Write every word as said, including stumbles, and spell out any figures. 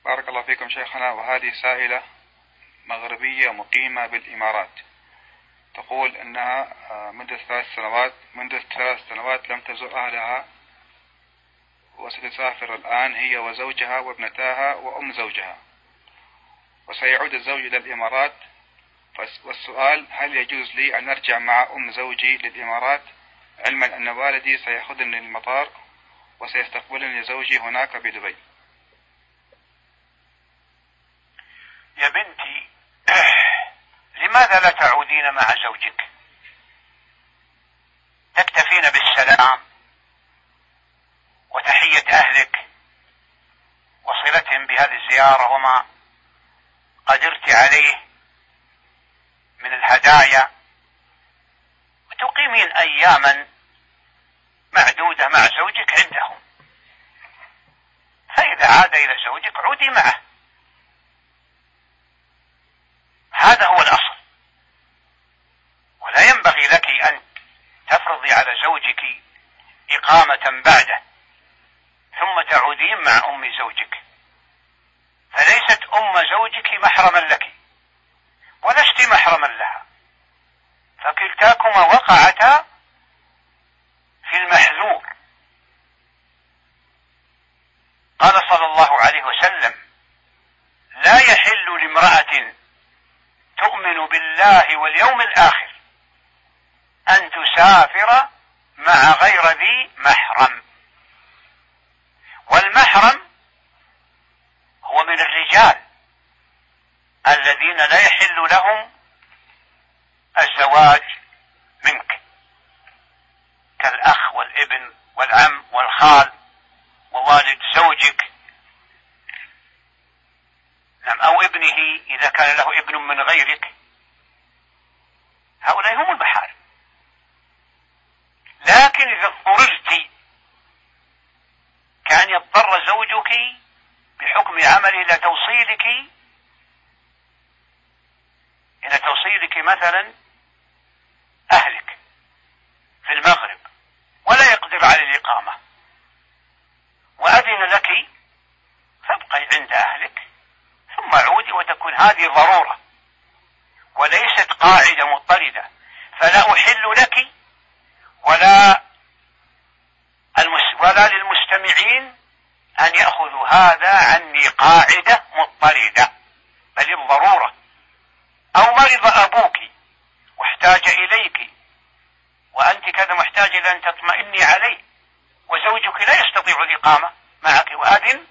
بارك الله فيكم شيخنا. وهذه سائلة مغربية مقيمة بالإمارات، تقول أنها منذ ثلاث سنوات منذ ثلاث سنوات لم تزور أهلها، وستسافر الآن هي وزوجها وابنتاها وأم زوجها، وسيعود الزوج إلى الإمارات. والسؤال: هل يجوز لي أن أرجع مع أم زوجي للإمارات، علما أن والدي سيأخذني للمطار وسيستقبلني زوجي هناك بدبي؟ يا بنتي، لماذا لا تعودين مع زوجك؟ تكتفين بالسلام وتحية أهلك وصلتهم بهذه الزيارة وما قدرت عليه من الهدايا، وتقيمين أياما معدودة مع زوجك عندهم، فإذا عاد إلى زوجك عودي معه. هذا هو الأصل، ولا ينبغي لك أن تفرضي على زوجك إقامة بعده ثم تعودين مع أم زوجك، فليست أم زوجك محرما لك ولست محرما لها، فكلتاكما وقعتا في المحذور. قال صلى الله عليه وسلم: لا يحل لامرأة تؤمن بالله واليوم الآخر أن تسافر مع غير ذي محرم. والمحرم هو من الرجال الذين لا يحل لهم الزواج منك، كالأخ والابن والعم والخال ووالد زوجك، أو ابنه إذا كان له ابن من غيرك، هؤلاء هم المحارم. لكن إذا اضطررت كان يضطر زوجك بحكم عمله إلى توصيلك إلى توصيلك مثلا أهلك في المغرب ولا يقدر على الإقامة، وأذن لك فابقي عند أهلك ثم عودي، وتكون هذه ضرورة وليست قاعدة مضطردة. فلا أحل لك ولا ولا للمستمعين أن يأخذوا هذا عني قاعدة مضطردة، بل الضرورة. أو مرض أبوك واحتاج إليك وأنت كذا محتاج إلى أن تطمئني عليه، وزوجك لا يستطيع الإقامة معك، وأذن